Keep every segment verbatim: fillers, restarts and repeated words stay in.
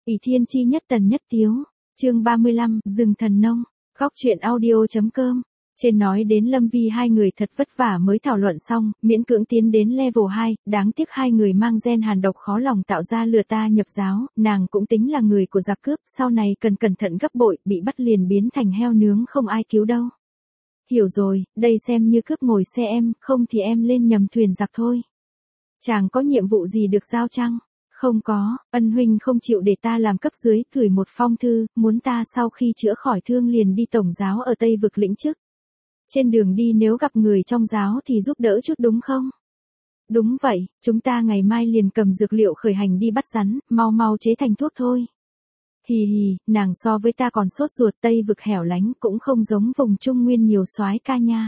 ỷ thiên chi nhất tần nhất tiếu, chương ba mươi lăm, rừng thần nông, góc truyện audio.com. Trên nói đến Lâm Vi hai người thật vất vả mới thảo luận xong, miễn cưỡng tiến đến level hai, đáng tiếc hai người mang gen hàn độc khó lòng tạo ra lừa ta nhập giáo, nàng cũng tính là người của giặc cướp, sau này cần cẩn thận gấp bội, bị bắt liền biến thành heo nướng không ai cứu đâu. Hiểu rồi, đây xem như cướp ngồi xe em, không thì em lên nhầm thuyền giặc thôi. Chàng có nhiệm vụ gì được giao chăng? Không có, ân huynh không chịu để ta làm cấp dưới, gửi một phong thư, muốn ta sau khi chữa khỏi thương liền đi tổng giáo ở Tây Vực lĩnh chức. Trên đường đi nếu gặp người trong giáo thì giúp đỡ chút đúng không? Đúng vậy, chúng ta ngày mai liền cầm dược liệu khởi hành đi bắt rắn, mau mau chế thành thuốc thôi. Hì hì, nàng so với ta còn sốt ruột, Tây Vực hẻo lánh cũng không giống vùng Trung Nguyên nhiều soái ca nha.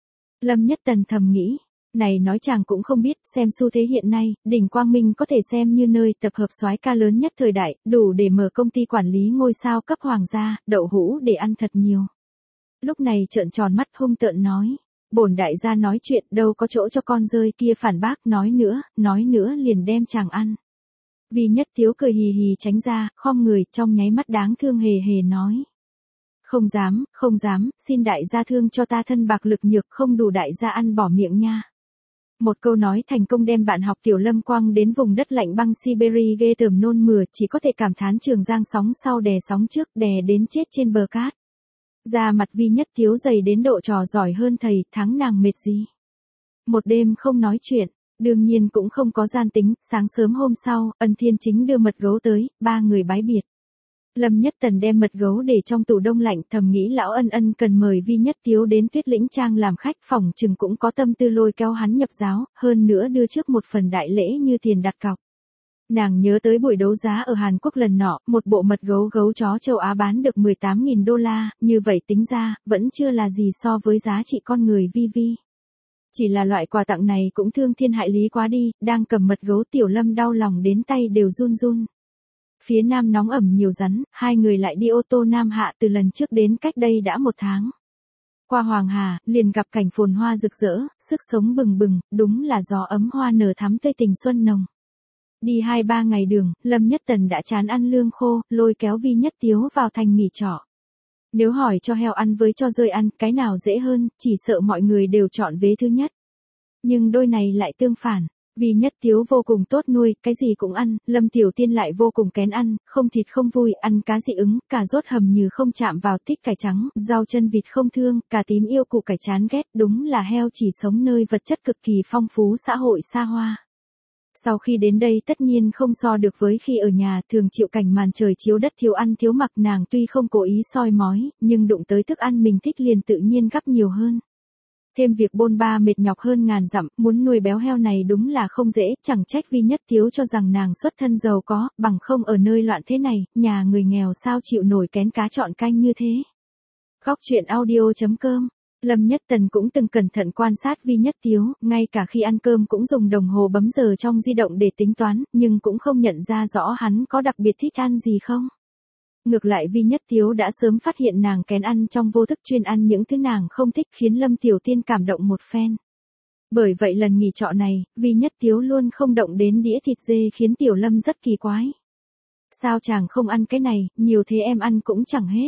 Lâm Nhất Tần thầm nghĩ, này nói chàng cũng không biết, xem xu thế hiện nay, đỉnh Quang Minh có thể xem như nơi tập hợp soái ca lớn nhất thời đại, đủ để mở công ty quản lý ngôi sao cấp hoàng gia, đậu hũ để ăn thật nhiều. Lúc này trợn tròn mắt hung tợn nói, bổn đại gia nói chuyện đâu có chỗ cho con rơi kia phản bác, nói nữa, nói nữa liền đem chàng ăn. Vi Nhất Tiếu cười hì hì tránh ra, khom người, trong nháy mắt đáng thương hề hề nói. Không dám, không dám, xin đại gia thương cho ta thân bạc lực nhược, không đủ đại gia ăn bỏ miệng nha. Một câu nói thành công đem bạn học Tiểu Lâm quăng đến vùng đất lạnh băng Siberia ghê tởm nôn mửa, chỉ có thể cảm thán Trường Giang sóng sau đè sóng trước, đè đến chết trên bờ cát. Da mặt Vi Nhất Tiếu dày đến độ trò giỏi hơn thầy, thắng nàng mệt gì. Một đêm không nói chuyện, đương nhiên cũng không có gian tính, sáng sớm hôm sau, Ân Thiên Chính đưa mật gấu tới, ba người bái biệt. Lâm Nhất Tần đem mật gấu để trong tủ đông lạnh, thầm nghĩ lão Ân Ân cần mời Vi Nhất Tiếu đến Tuyết Lĩnh Trang làm khách, phòng chừng cũng có tâm tư lôi kéo hắn nhập giáo, hơn nữa đưa trước một phần đại lễ như tiền đặt cọc. Nàng nhớ tới buổi đấu giá ở Hàn Quốc lần nọ, một bộ mật gấu gấu chó châu Á bán được mười tám nghìn đô la, như vậy tính ra, vẫn chưa là gì so với giá trị con người Vi Vi. Chỉ là loại quà tặng này cũng thương thiên hại lý quá đi, đang cầm mật gấu Tiểu Lâm đau lòng đến tay đều run run. Phía nam nóng ẩm nhiều rắn, hai người lại đi ô tô Nam Hạ từ lần trước đến cách đây đã một tháng. Qua Hoàng Hà, liền gặp cảnh phồn hoa rực rỡ, sức sống bừng bừng, đúng là gió ấm hoa nở thắm tươi tình xuân nồng. Đi hai ba ngày đường, Lâm Nhất Tần đã chán ăn lương khô, lôi kéo Vi Nhất Tiếu vào thành nghỉ trọ. Nếu hỏi cho heo ăn với cho rơi ăn, cái nào dễ hơn, chỉ sợ mọi người đều chọn vế thứ nhất. Nhưng đôi này lại tương phản. Vi Nhất Tiếu vô cùng tốt nuôi, cái gì cũng ăn, Lâm Tiểu Tiên lại vô cùng kén ăn, không thịt không vui, ăn cá dị ứng, cà rốt hầm như không chạm vào, tích cải trắng, rau chân vịt không thương, cà tím yêu củ cải chán ghét, đúng là heo chỉ sống nơi vật chất cực kỳ phong phú xã hội xa hoa. Sau khi đến đây tất nhiên không so được với khi ở nhà, thường chịu cảnh màn trời chiếu đất thiếu ăn thiếu mặc, nàng tuy không cố ý soi mói, nhưng đụng tới thức ăn mình thích liền tự nhiên gắp nhiều hơn. Thêm việc bôn ba mệt nhọc hơn ngàn dặm, muốn nuôi béo heo này đúng là không dễ, chẳng trách Vi Nhất Tiếu cho rằng nàng xuất thân giàu có, bằng không ở nơi loạn thế này, nhà người nghèo sao chịu nổi kén cá chọn canh như thế. Góc truyện audio.com. Lâm Nhất Tần cũng từng cẩn thận quan sát Vi Nhất Tiếu, ngay cả khi ăn cơm cũng dùng đồng hồ bấm giờ trong di động để tính toán, nhưng cũng không nhận ra rõ hắn có đặc biệt thích ăn gì không. Ngược lại Vi Nhất Tiếu đã sớm phát hiện nàng kén ăn trong vô thức, chuyên ăn những thứ nàng không thích, khiến Lâm Tiểu Tiên cảm động một phen. Bởi vậy lần nghỉ trọ này, Vi Nhất Tiếu luôn không động đến đĩa thịt dê, khiến Tiểu Lâm rất kỳ quái. Sao chàng không ăn cái này, nhiều thế em ăn cũng chẳng hết.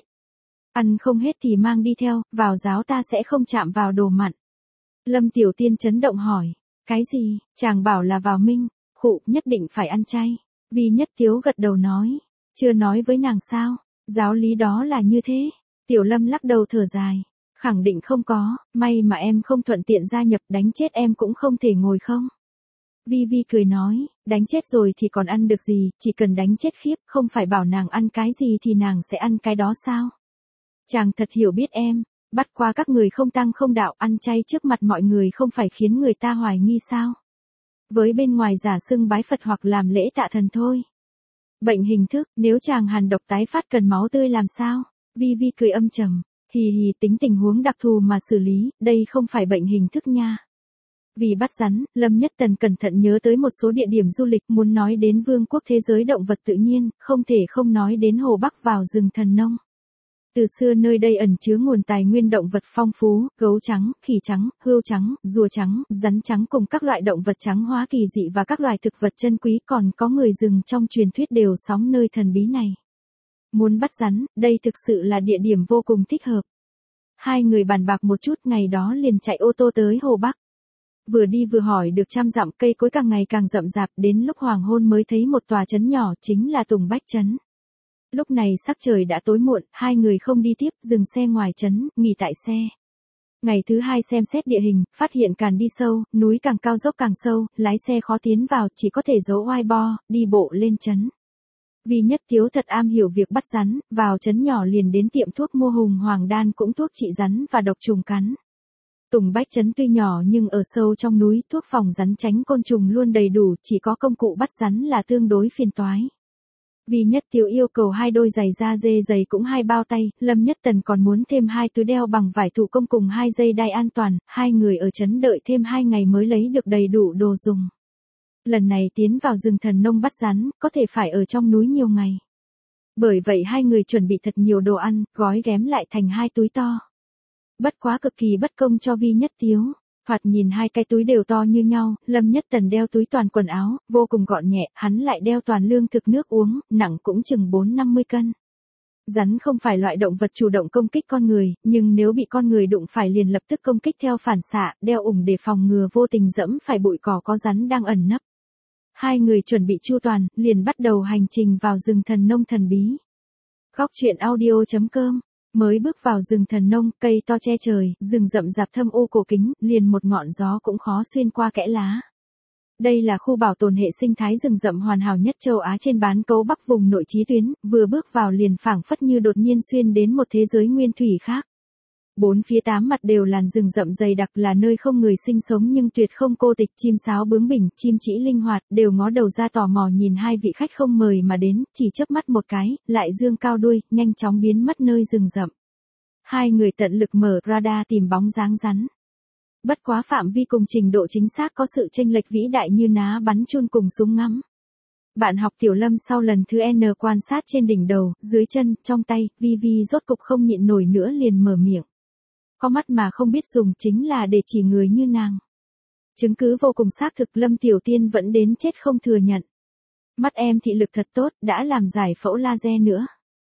Ăn không hết thì mang đi theo, vào giáo ta sẽ không chạm vào đồ mặn. Lâm Tiểu Tiên chấn động hỏi, cái gì, chàng bảo là vào minh, khụ, nhất định phải ăn chay. Vi Nhất Tiếu gật đầu nói, chưa nói với nàng sao, giáo lý đó là như thế. Tiểu Lâm lắc đầu thở dài, khẳng định không có, may mà em không thuận tiện gia nhập, đánh chết em cũng không thể ngồi không. Vi Vi cười nói, đánh chết rồi thì còn ăn được gì, chỉ cần đánh chết khiếp, không phải bảo nàng ăn cái gì thì nàng sẽ ăn cái đó sao. Chàng thật hiểu biết em, bắt qua các người không tăng không đạo, ăn chay trước mặt mọi người không phải khiến người ta hoài nghi sao. Với bên ngoài giả xưng bái Phật hoặc làm lễ tạ thần thôi. Bệnh hình thức, nếu chàng hàn độc tái phát cần máu tươi làm sao? Vi Vi cười âm trầm, hì hì, tính tình huống đặc thù mà xử lý, đây không phải bệnh hình thức nha. Vì bắt rắn, Lâm Nhất Tần cẩn thận nhớ tới một số địa điểm du lịch, muốn nói đến vương quốc thế giới động vật tự nhiên, không thể không nói đến Hồ Bắc vào rừng thần nông. Từ xưa nơi đây ẩn chứa nguồn tài nguyên động vật phong phú, gấu trắng, khỉ trắng, hươu trắng, rùa trắng, rắn trắng cùng các loại động vật trắng hóa kỳ dị và các loài thực vật chân quý, còn có người rừng trong truyền thuyết đều sống nơi thần bí này. Muốn bắt rắn, đây thực sự là địa điểm vô cùng thích hợp. Hai người bàn bạc một chút, ngày đó liền chạy ô tô tới Hồ Bắc. Vừa đi vừa hỏi được trăm dặm, cây cối càng ngày càng rậm rạp, đến lúc hoàng hôn mới thấy một tòa trấn nhỏ, chính là Tùng Bách Trấn. Lúc này sắc trời đã tối muộn, hai người không đi tiếp, dừng xe ngoài trấn, nghỉ tại xe. Ngày thứ hai xem xét địa hình, phát hiện càng đi sâu, núi càng cao dốc càng sâu, lái xe khó tiến vào, chỉ có thể giấu oai bo, đi bộ lên trấn. Vì Nhất Tiếu thật am hiểu việc bắt rắn, vào trấn nhỏ liền đến tiệm thuốc mua hùng hoàng đan cũng thuốc trị rắn và độc trùng cắn. Tùng Bách Trấn tuy nhỏ nhưng ở sâu trong núi, thuốc phòng rắn tránh côn trùng luôn đầy đủ, chỉ có công cụ bắt rắn là tương đối phiền toái. Vì Nhất Tiếu yêu cầu hai đôi giày da dê dày cũng hai bao tay, Lâm Nhất Tần còn muốn thêm hai túi đeo bằng vải thủ công cùng hai dây đai an toàn, hai người ở trấn đợi thêm hai ngày mới lấy được đầy đủ đồ dùng. Lần này tiến vào rừng thần nông bắt rắn, có thể phải ở trong núi nhiều ngày. Bởi vậy hai người chuẩn bị thật nhiều đồ ăn, gói ghém lại thành hai túi to. Bất quá cực kỳ bất công cho Vi Nhất Tiếu. Thoạt nhìn hai cái túi đều to như nhau, Lâm Nhất Tần đeo túi toàn quần áo, vô cùng gọn nhẹ, hắn lại đeo toàn lương thực nước uống, nặng cũng chừng bốn năm mươi cân. Rắn không phải loại động vật chủ động công kích con người, nhưng nếu bị con người đụng phải liền lập tức công kích theo phản xạ, đeo ủng để phòng ngừa vô tình dẫm phải bụi cỏ có rắn đang ẩn nấp. Hai người chuẩn bị chu toàn, liền bắt đầu hành trình vào rừng thần nông thần bí. Góc truyện audio chấm com. Mới bước vào rừng thần nông, cây to che trời, rừng rậm rạp thâm u cổ kính, liền một ngọn gió cũng khó xuyên qua kẽ lá. Đây là khu bảo tồn hệ sinh thái rừng rậm hoàn hảo nhất châu Á trên bán cầu Bắc vùng nội chí tuyến, vừa bước vào liền phảng phất như đột nhiên xuyên đến một thế giới nguyên thủy khác. Bốn phía tám mặt đều làn rừng rậm dày đặc, là nơi không người sinh sống nhưng tuyệt không cô tịch, chim sáo bướng bỉnh, chim chỉ linh hoạt, đều ngó đầu ra tò mò nhìn hai vị khách không mời mà đến, chỉ chớp mắt một cái, lại dương cao đuôi, nhanh chóng biến mất nơi rừng rậm. Hai người tận lực mở radar tìm bóng dáng rắn. Bất quá phạm vi cùng trình độ chính xác có sự chênh lệch vĩ đại như ná bắn chun cùng súng ngắm. Bạn học Tiểu Lâm sau lần thứ N quan sát trên đỉnh đầu, dưới chân, trong tay, Vi Vi rốt cục không nhịn nổi nữa liền mở miệng. Có mắt mà không biết dùng chính là để chỉ người như nàng. Chứng cứ vô cùng xác thực, Lâm Tiểu Tiên vẫn đến chết không thừa nhận. Mắt em thị lực thật tốt, đã làm giải phẫu laser nữa.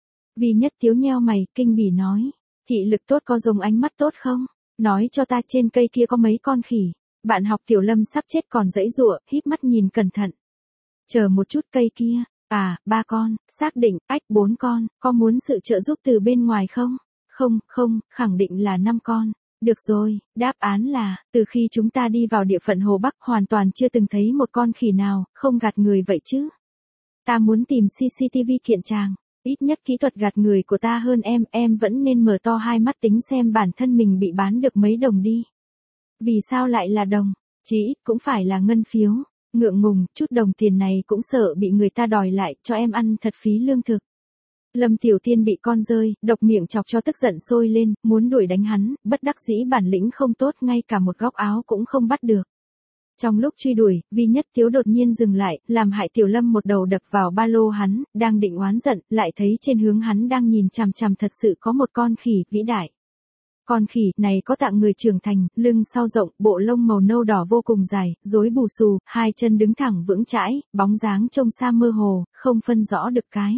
Vi Nhất Tiếu nheo mày, kinh bỉ nói. Thị lực tốt có dùng ánh mắt tốt không? Nói cho ta trên cây kia có mấy con khỉ. Bạn học Tiểu Lâm sắp chết còn giãy giụa, híp mắt nhìn cẩn thận. Chờ một chút, cây kia. À, ba con, xác định, ách bốn con, có muốn sự trợ giúp từ bên ngoài không? Không, không, khẳng định là năm con. Được rồi, đáp án là, từ khi chúng ta đi vào địa phận Hồ Bắc hoàn toàn chưa từng thấy một con khỉ nào, không gạt người vậy chứ. Ta muốn tìm xê xê tê vê kiện tràng. Ít nhất kỹ thuật gạt người của ta hơn em, em vẫn nên mở to hai mắt tính xem bản thân mình bị bán được mấy đồng đi. Vì sao lại là đồng? Chỉ ít cũng phải là ngân phiếu. Ngượng ngùng, chút đồng tiền này cũng sợ bị người ta đòi lại, cho em ăn thật phí lương thực. Lâm Tiểu Tiên bị con rơi, độc miệng chọc cho tức giận sôi lên, muốn đuổi đánh hắn, bất đắc dĩ bản lĩnh không tốt, ngay cả một góc áo cũng không bắt được. Trong lúc truy đuổi, Vi Nhất Tiếu đột nhiên dừng lại, làm hại Tiểu Lâm một đầu đập vào ba lô hắn, đang định oán giận, lại thấy trên hướng hắn đang nhìn chằm chằm thật sự có một con khỉ vĩ đại. Con khỉ này có tạng người trưởng thành, lưng sau rộng, bộ lông màu nâu đỏ vô cùng dài, rối bù xù, hai chân đứng thẳng vững chãi, bóng dáng trông xa mơ hồ, không phân rõ được cái.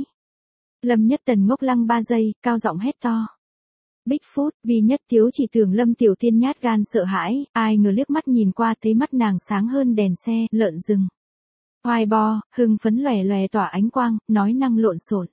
Lâm Nhất Tần ngốc lăng ba giây, cao giọng hét to. Bigfoot, Vi Nhất Tiếu chỉ tưởng Lâm Tiểu Tiên nhát gan sợ hãi, ai ngờ liếc mắt nhìn qua thấy mắt nàng sáng hơn đèn xe, lợn rừng. Oai bo, hưng phấn lòe lòe tỏa ánh quang, nói năng lộn xộn.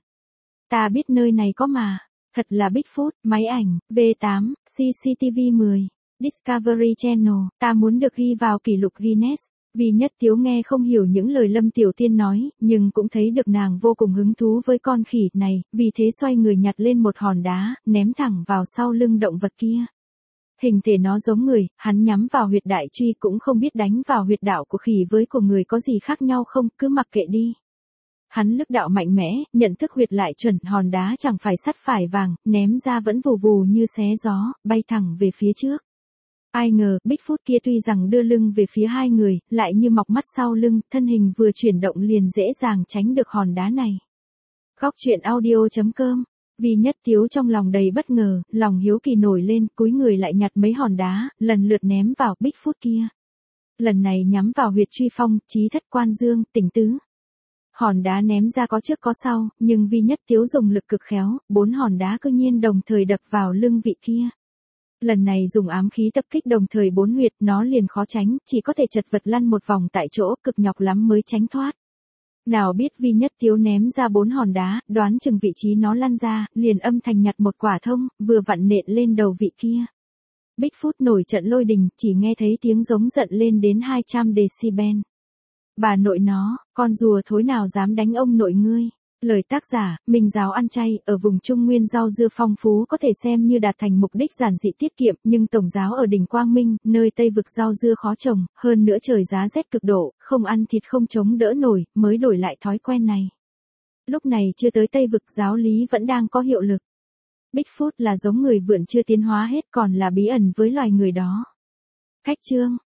Ta biết nơi này có mà, thật là Bigfoot, máy ảnh, V tám, xê xê tê vê mười, Discovery Channel, ta muốn được ghi vào kỷ lục Guinness. Vi Nhất Tiếu nghe không hiểu những lời Lâm Tiểu Tiên nói, nhưng cũng thấy được nàng vô cùng hứng thú với con khỉ này, vì thế xoay người nhặt lên một hòn đá, ném thẳng vào sau lưng động vật kia. Hình thể nó giống người, hắn nhắm vào huyệt đại truy cũng không biết đánh vào huyệt đạo của khỉ với của người có gì khác nhau không, cứ mặc kệ đi. Hắn lực đạo mạnh mẽ, nhận thức huyệt lại chuẩn, hòn đá chẳng phải sắt phải vàng, ném ra vẫn vù vù như xé gió, bay thẳng về phía trước. Ai ngờ, Bigfoot kia tuy rằng đưa lưng về phía hai người, lại như mọc mắt sau lưng, thân hình vừa chuyển động liền dễ dàng tránh được hòn đá này. Góc truyện audio chấm com Vi Nhất Tiếu trong lòng đầy bất ngờ, lòng hiếu kỳ nổi lên, cúi người lại nhặt mấy hòn đá, lần lượt ném vào Bigfoot kia. Lần này nhắm vào huyệt truy phong, chí thất quan dương, tỉnh tứ. Hòn đá ném ra có trước có sau, nhưng Vi Nhất Tiếu dùng lực cực khéo, bốn hòn đá cư nhiên đồng thời đập vào lưng vị kia. Lần này dùng ám khí tập kích đồng thời bốn huyệt, nó liền khó tránh, chỉ có thể chật vật lăn một vòng tại chỗ, cực nhọc lắm mới tránh thoát. Nào biết Vi Nhất Tiếu ném ra bốn hòn đá, đoán chừng vị trí nó lăn ra, liền âm thanh nhặt một quả thông, vừa vặn nện lên đầu vị kia. Bigfoot nổi trận lôi đình, chỉ nghe thấy tiếng giống giận lên đến hai trăm decibel. Bà nội nó, con rùa thối nào dám đánh ông nội ngươi. Lời tác giả, Minh Giáo ăn chay, ở vùng Trung Nguyên rau dưa phong phú có thể xem như đạt thành mục đích giản dị tiết kiệm, nhưng tổng giáo ở đỉnh Quang Minh, nơi Tây vực rau dưa khó trồng, hơn nữa trời giá rét cực độ, không ăn thịt không chống đỡ nổi, mới đổi lại thói quen này. Lúc này chưa tới Tây vực giáo lý vẫn đang có hiệu lực. Bigfoot là giống người vượn chưa tiến hóa hết, còn là bí ẩn với loài người đó. Khách chương